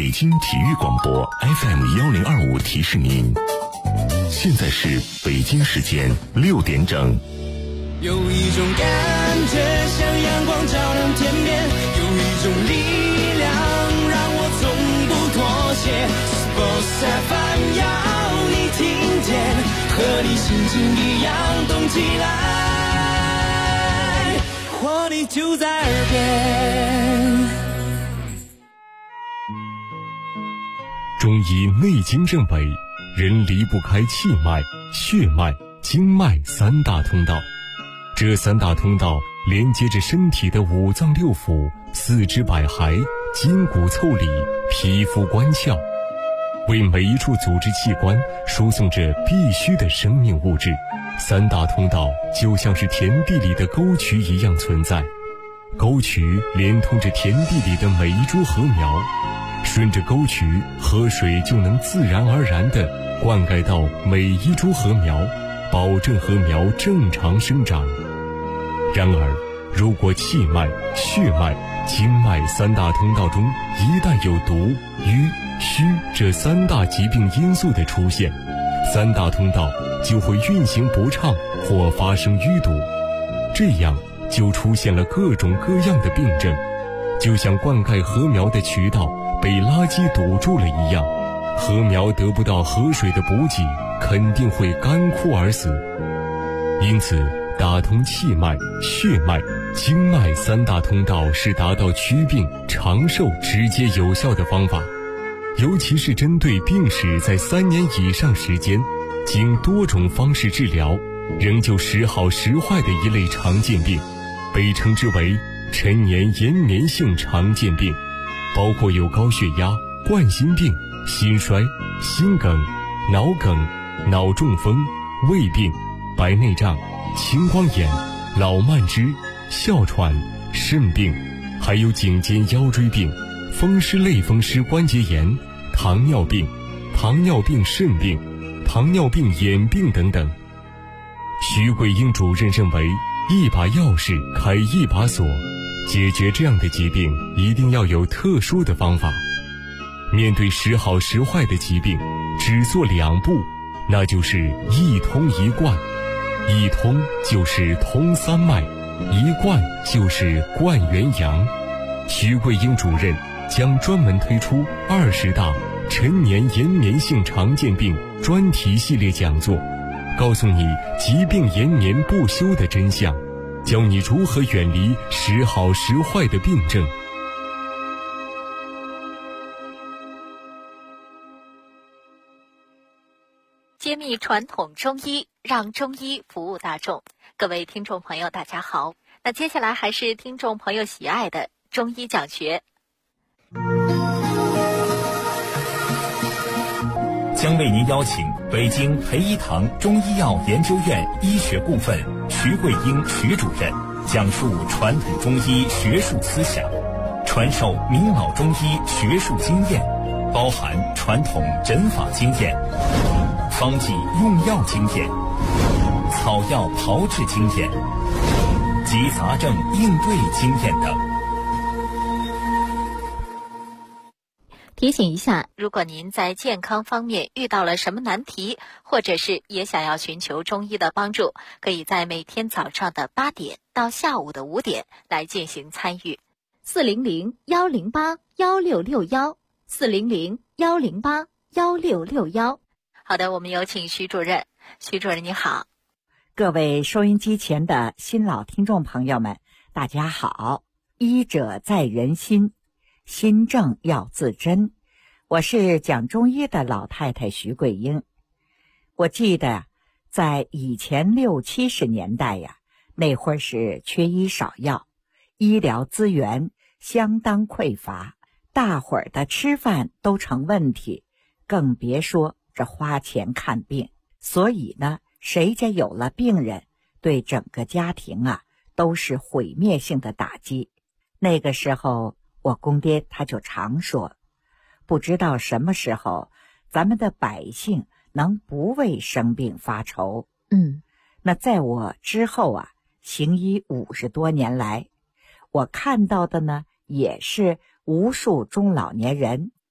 北京体育广播 FM1025提示您，现在是北京时间6点整。 有一种感觉像阳光照亮天边，有一种力量让我从不妥协。Sports FM 要你听见，和你心情一样动起来，活力就在耳边。 中医内经认为，人离不开气脉、血脉、经脉三大通道。这三大通道连接着身体的五脏六腑、四肢百骸、筋骨腠理、皮肤关窍，为每一处组织器官输送着必须的生命物质。三大通道就像是田地里的沟渠一样存在，沟渠连通着田地里的每一株禾苗，顺着沟渠，河水就能自然而然地灌溉到每一株禾苗，保证禾苗正常生长。然而，如果气脉、血脉、经脉三大通道中一旦有毒、瘀、虚这三大疾病因素的出现，三大通道就会运行不畅或发生淤堵，这样就出现了各种各样的病症，就像灌溉禾苗的渠道被垃圾堵住了一样，禾苗得不到河水的补给，肯定会干枯而死。因此，打通气脉、血脉、经脉三大通道是达到祛病长寿直接有效的方法，尤其是针对病史在3年以上时间，经多种方式治疗仍旧时好时坏的一类常见病，被称之为陈年延绵性常见病，包括有高血压、冠心病、心衰、心梗、脑梗、脑中风、胃病、白内障、青光眼、老慢支、哮喘、肾病，还有颈肩腰椎病、风湿类风湿关节炎、糖尿病、糖尿病肾病、糖尿病眼病等等。徐桂英主任认为，一把钥匙开一把锁，解决这样的疾病一定要有特殊的方法。面对时好时坏的疾病，只做2步，那就是一通一贯。一通就是通三脉，一贯就是贯元阳。徐桂英主任将专门推出20大陈年延绵性常见病专题系列讲座，告诉你疾病延绵不休的真相，教你如何远离时好时坏的病症。 揭秘传统中医，让中医服务大众。各位听众朋友大家好，那接下来还是听众朋友喜爱的中医讲学。 将为您邀请北京培一堂中医药研究院医学部分徐桂英徐主任讲述传统中医学术思想，传授明老中医学术经验，包含传统诊法经验、方剂用药经验、草药炮制经验及杂症应对经验等。 提醒一下，如果您在健康方面遇到了什么难题，或者是也想要寻求中医的帮助，可以在每天早上的8点到下午的5点来进行参与。400-108-1661，400-108-1661。好的，我们有请徐主任。徐主任你好。 各位收音机前的新老听众朋友们，大家好。医者在人心，心正要自珍。我是讲中医的老太太徐桂英。我记得在以前60、70年代呀，那会儿是缺医少药，医疗资源相当匮乏，大伙儿的吃饭都成问题，更别说这花钱看病。所以呢，谁家有了病人，对整个家庭啊都是毁灭性的打击。那个时候我公爹他就常说，不知道什么时候咱们的百姓能不为生病发愁。那在我之后啊，行医50多年来，我看到的呢也是无数中老年人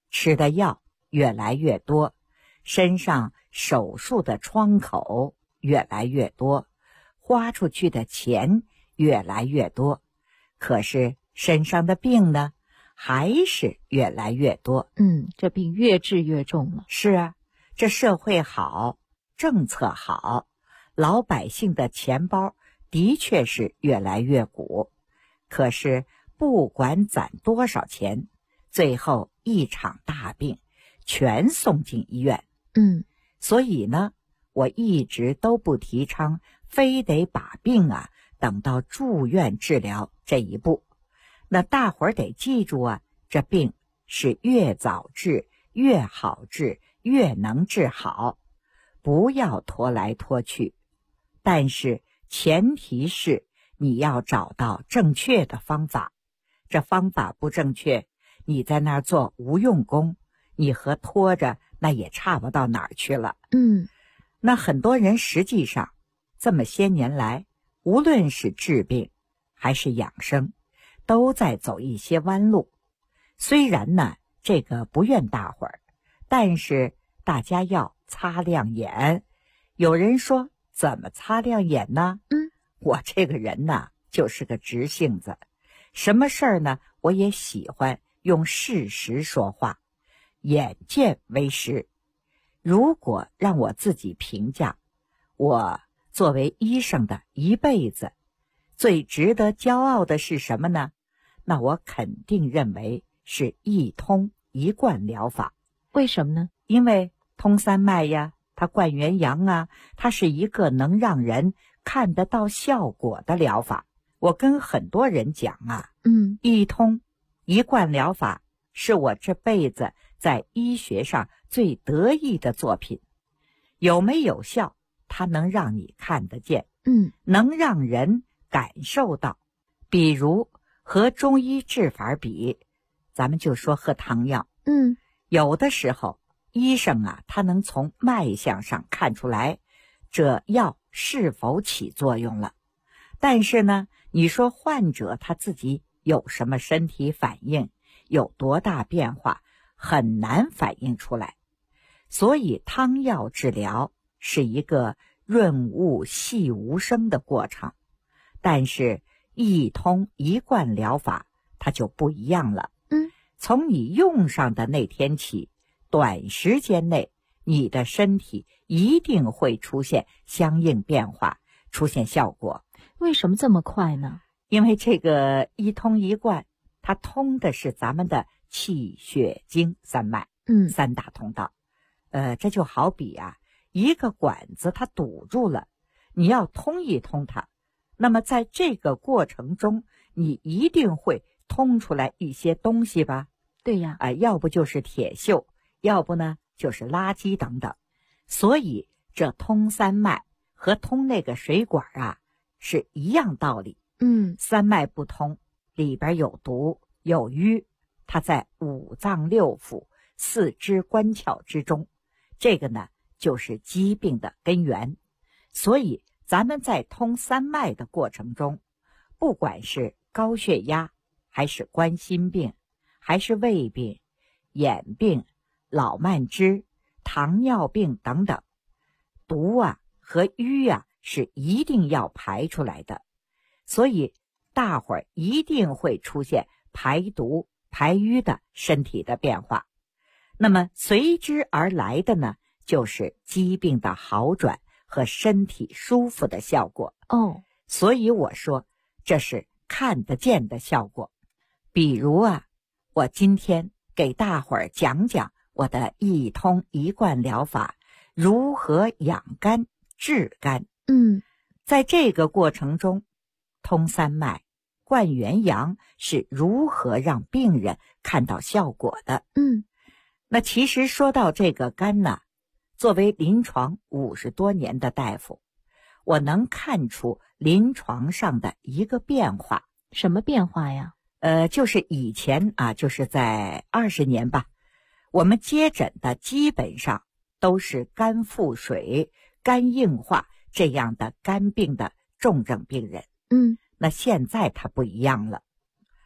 吃的药越来越多，身上手术的创口越来越多，花出去的钱越来越多，可是身上的病呢，还是越来越多。 这病越治越重了。 是啊，这社会好，政策好，老百姓的钱包的确是越来越鼓，可是不管攒多少钱，最后一场大病全送进医院。所以呢，我一直都不提倡非得把病等到住院治疗这一步。那大伙儿得记住这病是越早治越好治，越能治好，不要拖来拖去。但是前提是你要找到正确的方法，这方法不正确，你在那儿做无用功，你和拖着那也差不到哪儿去了。那很多人实际上这么些年来，无论是治病还是养生，都在走一些弯路。虽然呢这个不怨大伙儿，但是大家要擦亮眼。有人说怎么擦亮眼呢？我这个人呢就是个直性子，什么事儿呢我也喜欢用事实说话，眼见为实。如果让我自己评价，我作为医生的一辈子，最值得骄傲的是什么呢？那我肯定认为是一通一贯疗法。 为什么呢？ 因为通三脉呀，它灌元阳它是一个能让人看得到效果的疗法。我跟很多人讲一通一贯疗法是我这辈子在医学上最得意的作品。有没有效，它能让你看得见，能让人感受到。比如和中医治法比，咱们就说喝汤药，有的时候医生他能从脉象上看出来这药是否起作用了，但是呢，你说患者他自己有什么身体反应，有多大变化，很难反映出来。所以汤药治疗是一个润物细无声的过程，但是一通一贯疗法它就不一样了。从你用上的那天起，短时间内你的身体一定会出现相应变化，出现效果。 为什么这么快呢？ 因为这个一通一贯，它通的是咱们的气血经三脉，三大通道。这就好比一个管子它堵住了，你要通一通它，那么在这个过程中，你一定会通出来一些东西吧？ 对呀， 要不就是铁锈，要不呢就是垃圾等等。所以这通三脉和通那个水管是一样道理。三脉不通，里边有毒有瘀，它在五脏六腑四肢关窍之中，这个呢就是疾病的根源。所以咱们在通三脉的过程中，不管是高血压还是冠心病，还是胃病、眼病、老慢支、糖尿病等等，毒和瘀是一定要排出来的。所以大伙儿一定会出现排毒排瘀的身体的变化。那么随之而来的呢，就是疾病的好转和身体舒服的效果。所以我说这是看得见的效果。比如我今天给大伙儿讲讲我的一通一贯疗法如何养肝治肝。在这个过程中，通三脉灌元阳是如何让病人看到效果的。那其实说到这个肝作为临床50多年的大夫，我能看出临床上的一个变化。 什么变化呀？ 就是以前就是在20年吧，我们接诊的基本上都是肝腹水、肝硬化这样的肝病的重症病人。那现在它不一样了。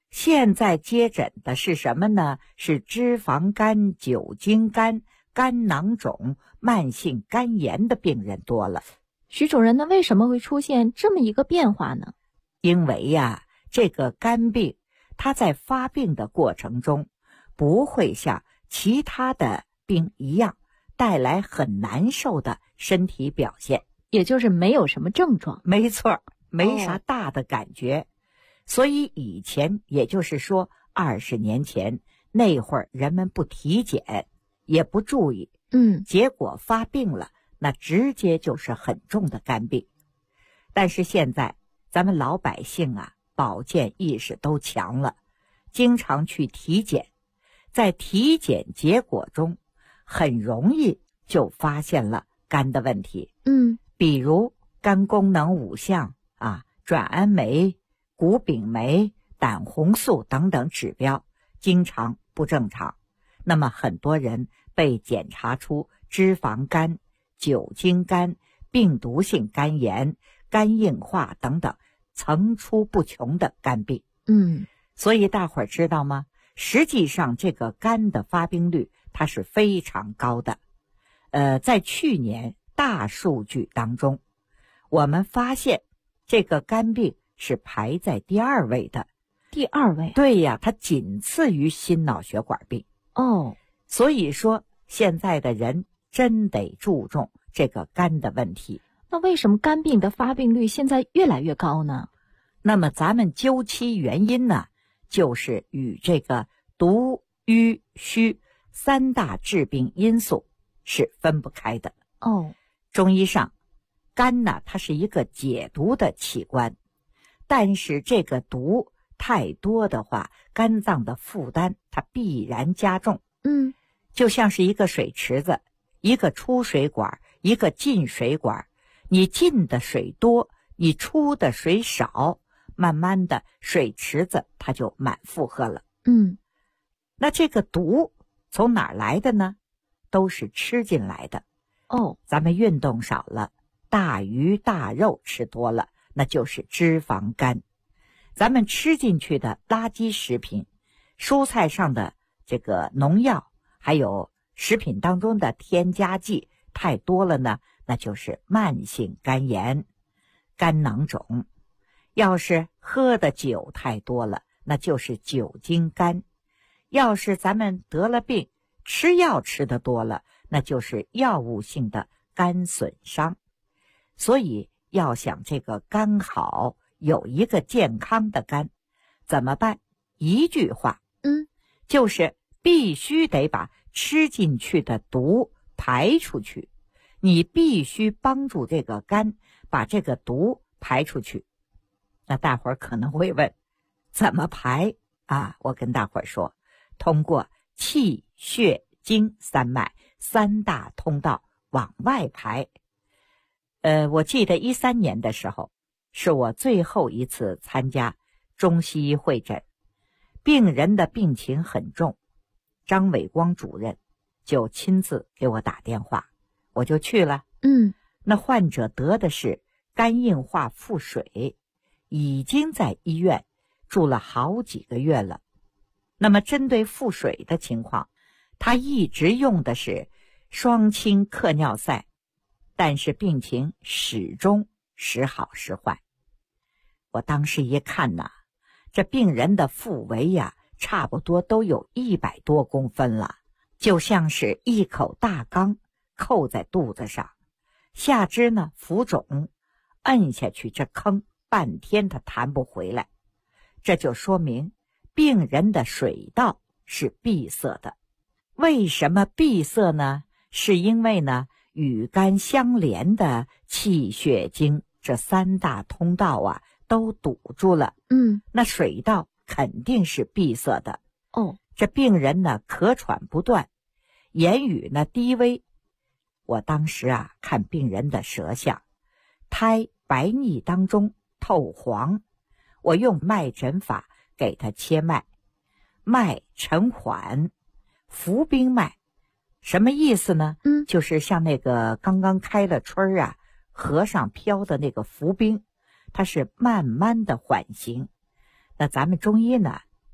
现在接诊的是什么呢？是脂肪肝、酒精肝、肝囊肿、慢性肝炎的病人多了。 徐主任，那为什么会出现这么一个变化呢？ 因为呀，这个肝病它在发病的过程中不会像其他的病一样带来很难受的身体表现， 也就是没有什么症状。 没错，没啥大的感觉。所以以前，也就是说20年前那会儿，人们不体检也不注意，结果发病了，那直接就是很重的肝病。但是现在咱们老百姓啊，保健意识都强了，经常去体检，在体检结果中很容易就发现了肝的问题。比如肝功能5项啊，转氨酶、谷丙酶、胆红素等等指标经常不正常，那么很多人被检查出脂肪肝、酒精肝、病毒性肝炎、肝硬化等等层出不穷的肝病。所以大伙儿知道吗？实际上这个肝的发病率它是非常高的。在去年大数据当中，我们发现这个肝病是排在第2位的。 第2位？ 对呀，它仅次于心脑血管病。所以说现在的人真得注重这个肝的问题。 那为什么肝病的发病率现在越来越高呢？ 那么咱们究其原因呢，就是与这个毒、瘀、虚3大致病因素是分不开的。中医上，肝呢，它是一个解毒的器官，但是这个毒太多的话，肝脏的负担它必然加重。就像是一个水池子，一个出水管，一个进水管，你进的水多，你出的水少，慢慢的水池子它就满负荷了。那这个毒从哪儿来的呢？都是吃进来的。咱们运动少了，大鱼大肉吃多了，那就是脂肪肝。咱们吃进去的垃圾食品，蔬菜上的这个农药，还有食品当中的添加剂太多了呢，那就是慢性肝炎、肝囊肿。要是喝的酒太多了，那就是酒精肝。要是咱们得了病，吃药吃的多了，那就是药物性的肝损伤。所以要想这个肝好，有一个健康的肝，怎么办？一句话，就是必须得把吃进去的毒排出去。你必须帮助这个肝把这个毒排出去。那大伙儿可能会问，怎么排啊？我跟大伙儿说，通过气、血、经3脉3大通道往外排。我记得13年的时候，是我最后一次参加中西医会诊，病人的病情很重，张伟光主任就亲自给我打电话，我就去了。那患者得的是肝硬化腹水，已经在医院住了好几个月了。那么针对腹水的情况，他一直用的是双氢克尿塞，但是病情始终时好时坏。我当时一看呐，这病人的腹围呀，差不多都有100多公分了，就像是一口大缸扣在肚子上，下肢呢浮肿，摁下去这坑半天他弹不回来。这就说明病人的水道是闭塞的。为什么闭塞呢？是因为呢与肝相连的气血经这3大通道啊都堵住了。那水道肯定是闭塞的。这病人呢咳喘不断，言语呢低微。我当时啊看病人的舌象，苔白腻当中透黄，我用脉诊法给他切脉，脉沉缓，浮冰脉。什么意思呢？就是像那个刚刚开了春啊，河上飘的那个浮冰，它是慢慢的缓行。那咱们中医呢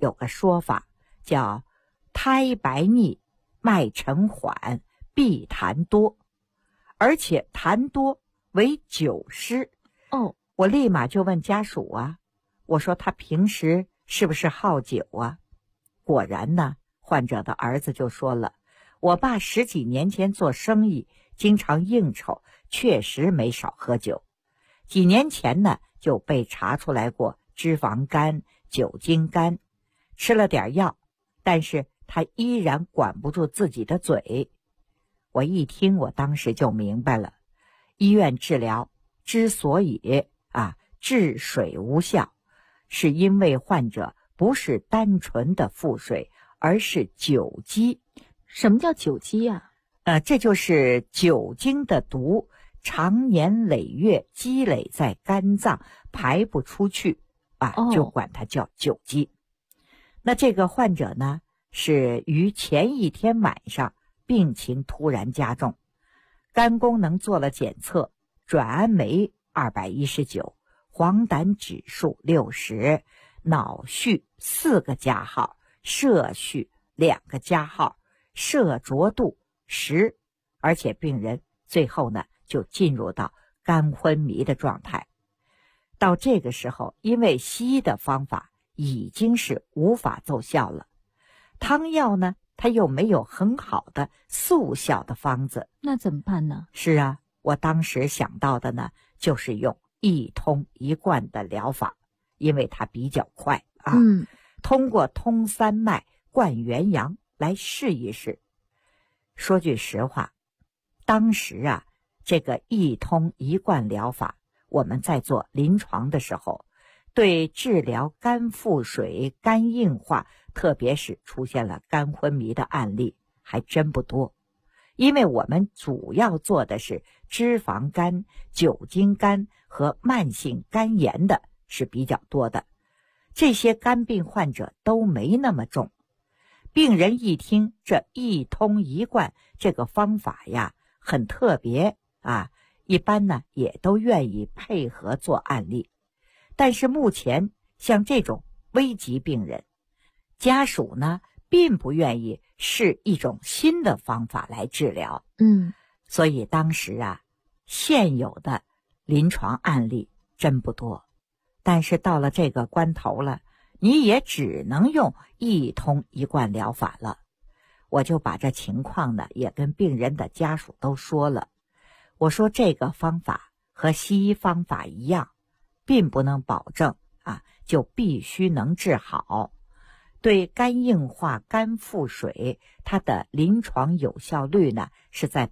有个说法叫胎白逆，脉沉缓，必痰多，而且痰多为久湿。 哦， 我立马就问家属啊，我说他平时是不是好酒啊？果然呢，患者的儿子就说了，我爸10几年前做生意，经常应酬，确实没少喝酒。几年前呢，就被查出来过脂肪肝、酒精肝，吃了点药，但是他依然管不住自己的嘴。我一听，我当时就明白了，医院治疗之所以治水无效，是因为患者不是单纯的腹水，而是酒积。 什么叫酒积呀？ 这就是酒精的毒常年累月积累在肝脏，排不出去就管它叫酒积。那这个患者呢，是于前一天晚上病情突然加重，肝功能做了检测，转氨酶219，黄疸指数60，脑序4个加号，摄序2个加号，摄浊度10，而且病人最后呢就进入到肝昏迷的状态。到这个时候，因为西医的方法已经是无法奏效了，汤药呢它又没有很好的速效的方子， 那怎么办呢？ 是啊，我当时想到的呢就是用一通一贯的疗法，因为它比较快通过通三脉灌元阳来试一试。说句实话，当时这个一通一贯疗法，我们在做临床的时候，对治疗肝腹水、肝硬化，特别是出现了肝昏迷的案例还真不多，因为我们主要做的是脂肪肝、酒精肝和慢性肝炎的是比较多的，这些肝病患者都没那么重。病人一听这一通一贯这个方法呀很特别一般呢也都愿意配合做案例。但是目前像这种危急病人，家属呢并不愿意试一种新的方法来治疗。所以当时现有的临床案例真不多，但是到了这个关头了，你也只能用一通一贯疗法了。我就把这情况呢也跟病人的家属都说了，我说这个方法和西医方法一样，并不能保证就必须能治好。对肝硬化、肝腹水，它的临床有效率呢是在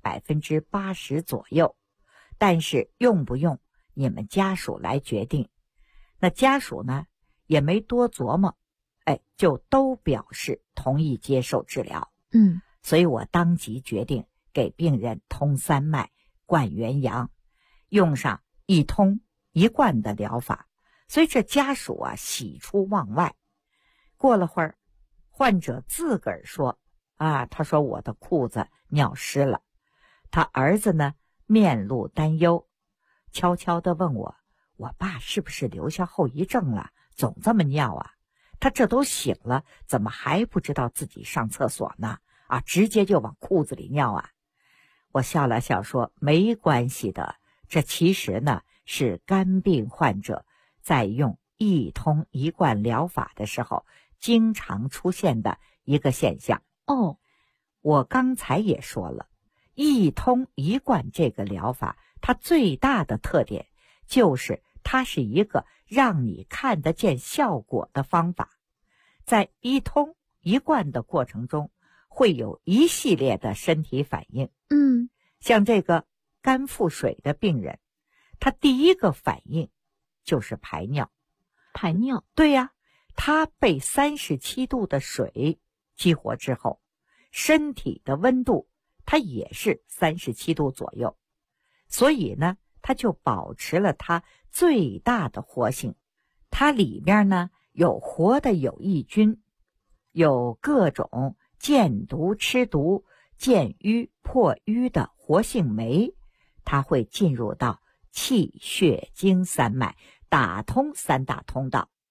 80%左右，但是用不用你们家属来决定。那家属呢也没多琢磨，就都表示同意接受治疗。所以我当即决定给病人通三脉、灌元阳，用上一通一贯的疗法。所以这家属喜出望外。过了会儿，患者自个儿说他说我的裤子尿湿了。他儿子呢面露担忧，悄悄地问我爸是不是留下后遗症了，总这么尿他这都醒了，怎么还不知道自己上厕所呢直接就往裤子里尿我笑了笑说没关系的，这其实呢是肝病患者在用一通一贯疗法的时候经常出现的一个现象。我刚才也说了，一通一贯这个疗法它最大的特点就是它是一个让你看得见效果的方法。在一通一贯的过程中会有一系列的身体反应。像这个肝腹水的病人，他第一个反应就是排尿。 排尿？ 对呀，他被37度的水激活之后，身体的温度它也是37度左右，所以呢它就保持了它最大的活性。它里面呢有活的有益菌，有各种见毒、吃毒、健瘀、破瘀的活性酶，它会进入到气血经三脉，打通三大通道。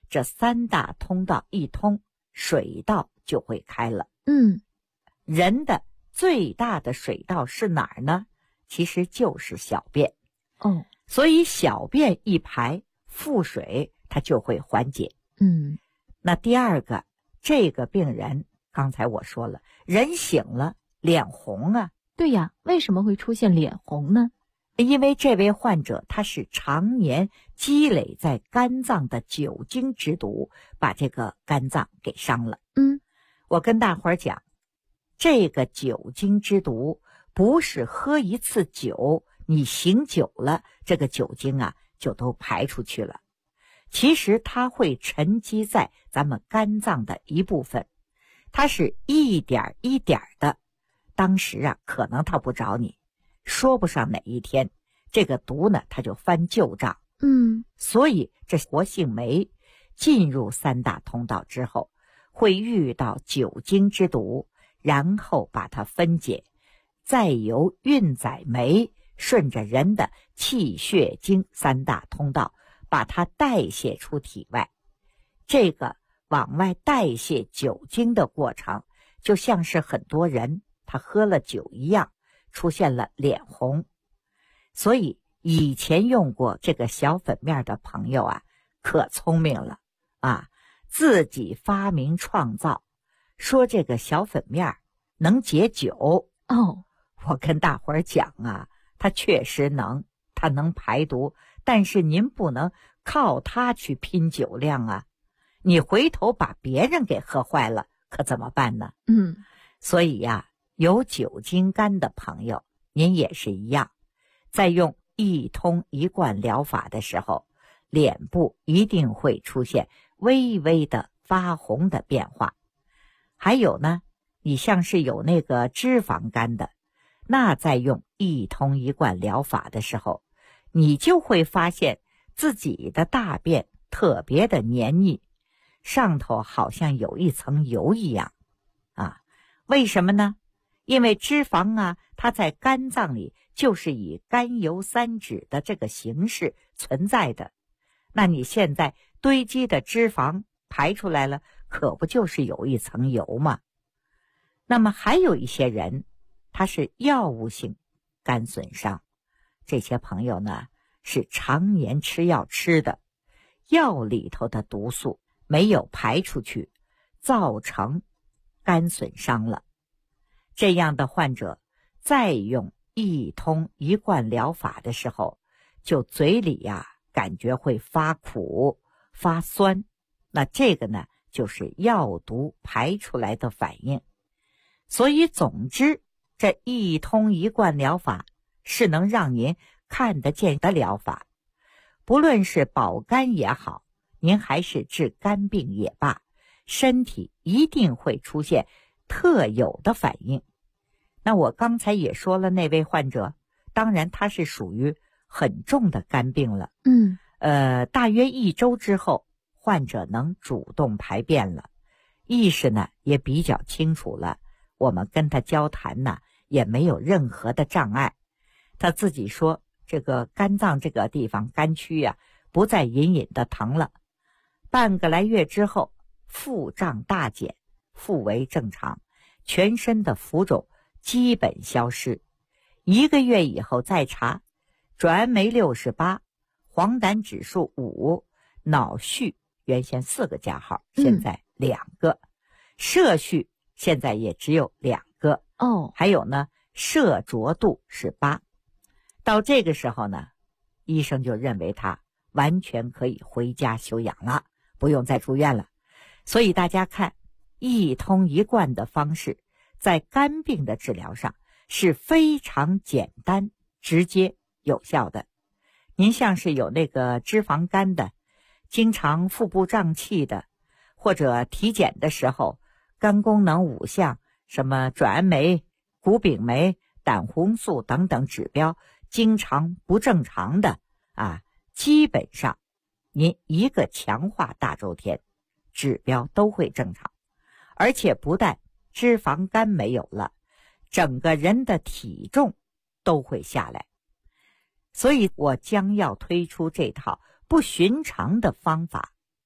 这三大通道一通，水道就会开了。人的最大的水道是哪儿呢？其实就是小便。所以小便一排，腹水它就会缓解。那第二个，这个病人刚才我说了，人醒了脸红啊。 对呀，为什么会出现脸红呢？ 因为这位患者他是常年积累在肝脏的酒精之毒，把这个肝脏给伤了。我跟大伙儿讲，这个酒精之毒不是喝一次酒，你醒酒了，这个酒精啊就都排出去了。其实它会沉积在咱们肝脏的一部分，它是一点一点的。当时啊，可能它不找你，说不上哪一天，这个毒呢，它就翻旧账。所以这活性酶进入三大通道之后，会遇到酒精之毒，然后把它分解，再由运载酶顺着人的气血经三大通道把它代谢出体外。这个往外代谢酒精的过程，就像是很多人他喝了酒一样，出现了脸红。所以以前用过这个小粉面的朋友啊，可聪明了啊，自己发明创造，说这个小粉面能解酒。我跟大伙儿讲啊，它确实能，它能排毒，但是您不能靠它去拼酒量啊，你回头把别人给喝坏了，可怎么办呢？所以呀，有酒精肝的朋友，您也是一样，在用一通一贯疗法的时候，脸部一定会出现微微的发红的变化。还有呢，你像是有那个脂肪肝的，那在用一通一贯疗法的时候，你就会发现自己的大便特别的黏腻，上头好像有一层油一样啊。为什么呢？因为脂肪啊，它在肝脏里就是以甘油三酯的这个形式存在的。那你现在堆积的脂肪排出来了，可不就是有一层油吗？那么还有一些人，他是药物性肝损伤，这些朋友呢是常年吃药吃的，药里头的毒素没有排出去，造成肝损伤了。这样的患者再用一通一贯疗法的时候，就嘴里呀感觉会发苦发酸，那这个呢就是药毒排出来的反应。所以总之，这一通一贯疗法是能让您看得见的疗法，不论是保肝也好，您还是治肝病也罢，身体一定会出现特有的反应。那我刚才也说了，那位患者当然他是属于很重的肝病了。大约1周之后，患者能主动排便了，意识呢也比较清楚了，我们跟他交谈呢也没有任何的障碍。他自己说，这个肝脏这个地方肝区啊不再隐隐的疼了。半个来月之后，腹胀大减，腹围正常，全身的浮肿基本消失。1个月以后再查，转氨酶68，黄疸指数5，脑序原先4个加号，现在2个，摄序现在也只有2个。还有呢，摄浊度是8。到这个时候呢，医生就认为他完全可以回家休养了，不用再住院了。所以大家看，一通一贯的方式在肝病的治疗上是非常简单、直接、有效的。您像是有那个脂肪肝的，经常腹部胀气的，或者体检的时候肝功能5项，什么转氨酶、谷丙酶、胆红素等等指标经常不正常的啊，基本上您一个强化大周天，指标都会正常。而且不但脂肪肝没有了，整个人的体重都会下来。所以我将要推出这套不寻常的方法，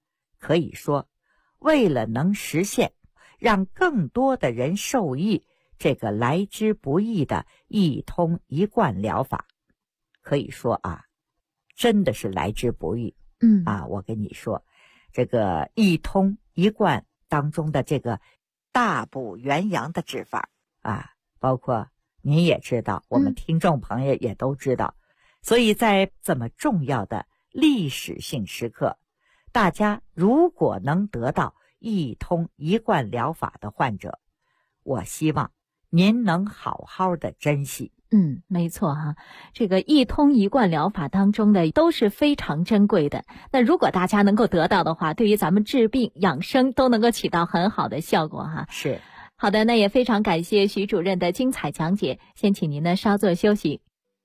可以说，为了能实现让更多的人受益，这个来之不易的一通一贯疗法，可以说真的是来之不易。我跟你说，这个一通一贯当中的这个大补元阳的治法包括您也知道，我们听众朋友也都知道，所以在这么重要的历史性时刻，大家如果能得到一通一贯疗法的患者，我希望您能好好的珍惜。 没错这个一通一贯疗法当中的都是非常珍贵的。那如果大家能够得到的话，对于咱们治病养生都能够起到很好的效果是。 好的，那也非常感谢徐主任的精彩讲解，先请您呢稍作休息。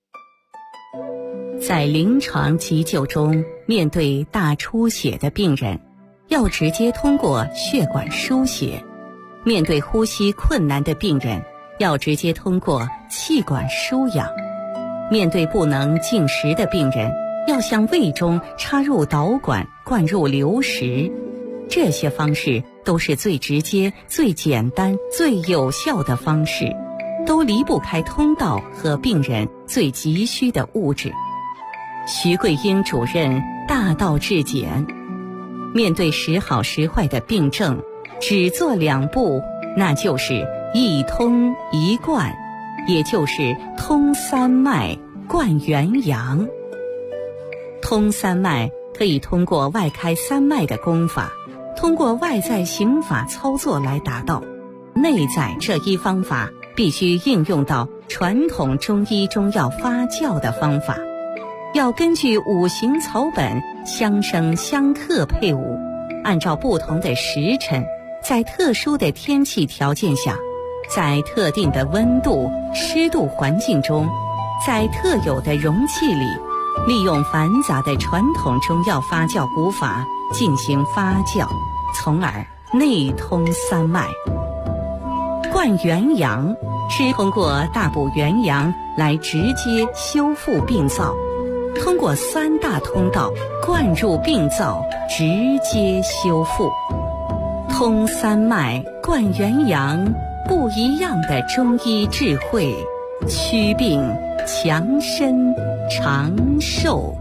在临床急救中，面对大出血的病人，要直接通过血管输血；面对呼吸困难的病人，要直接通过气管输氧；面对不能进食的病人，要向胃中插入导管灌入流食。这些方式都是最直接、最简单、最有效的方式，都离不开通道和病人最急需的物质。徐桂英主任大道至简，面对时好时坏的病症，只做2步，那就是一通一贯，也就是通三脉贯元阳。通三脉可以通过外开三脉的功法，通过外在刑法操作来达到。内在这一方法必须应用到传统中医中药发酵的方法，要根据五行草本相生相克配伍，按照不同的时辰，在特殊的天气条件下，在特定的温度、湿度环境中，在特有的容器里，利用繁杂的传统中药发酵古法进行发酵，从而内通三脉。贯元阳是通过大补元阳来直接修复病灶，通过3大通道灌入病灶，直接修复。通三脉贯元阳，不一样的中医智慧，祛病强身长寿。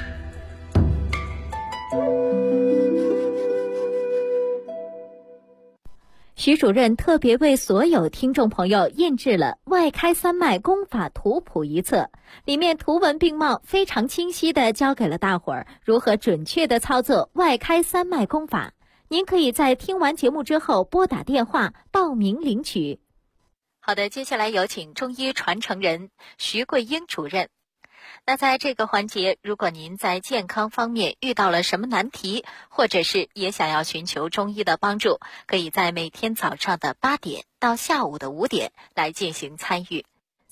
徐主任特别为所有听众朋友印制了《外开三脉功法图谱》一册，里面图文并茂，非常清晰地教给了大伙儿如何准确地操作外开三脉功法。您可以在听完节目之后拨打电话报名领取。 好的，接下来有请中医传承人徐桂英主任。那在这个环节，如果您在健康方面遇到了什么难题，或者是也想要寻求中医的帮助，可以在每天早上的8点到下午的5点来进行参与。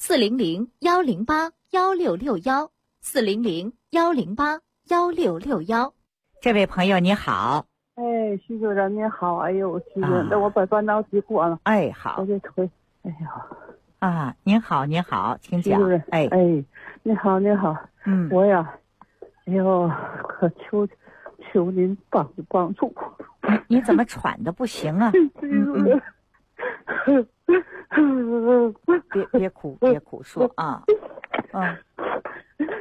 400-108-1661 400-108-1661。 这位朋友你好。 徐主任你好。哎呦，徐主任，我把烦恼记过了。 好。 我这腿， 您好，您好，请讲。 你好，你好。我呀，可求您帮助。 你怎么喘的不行啊？别哭，说啊。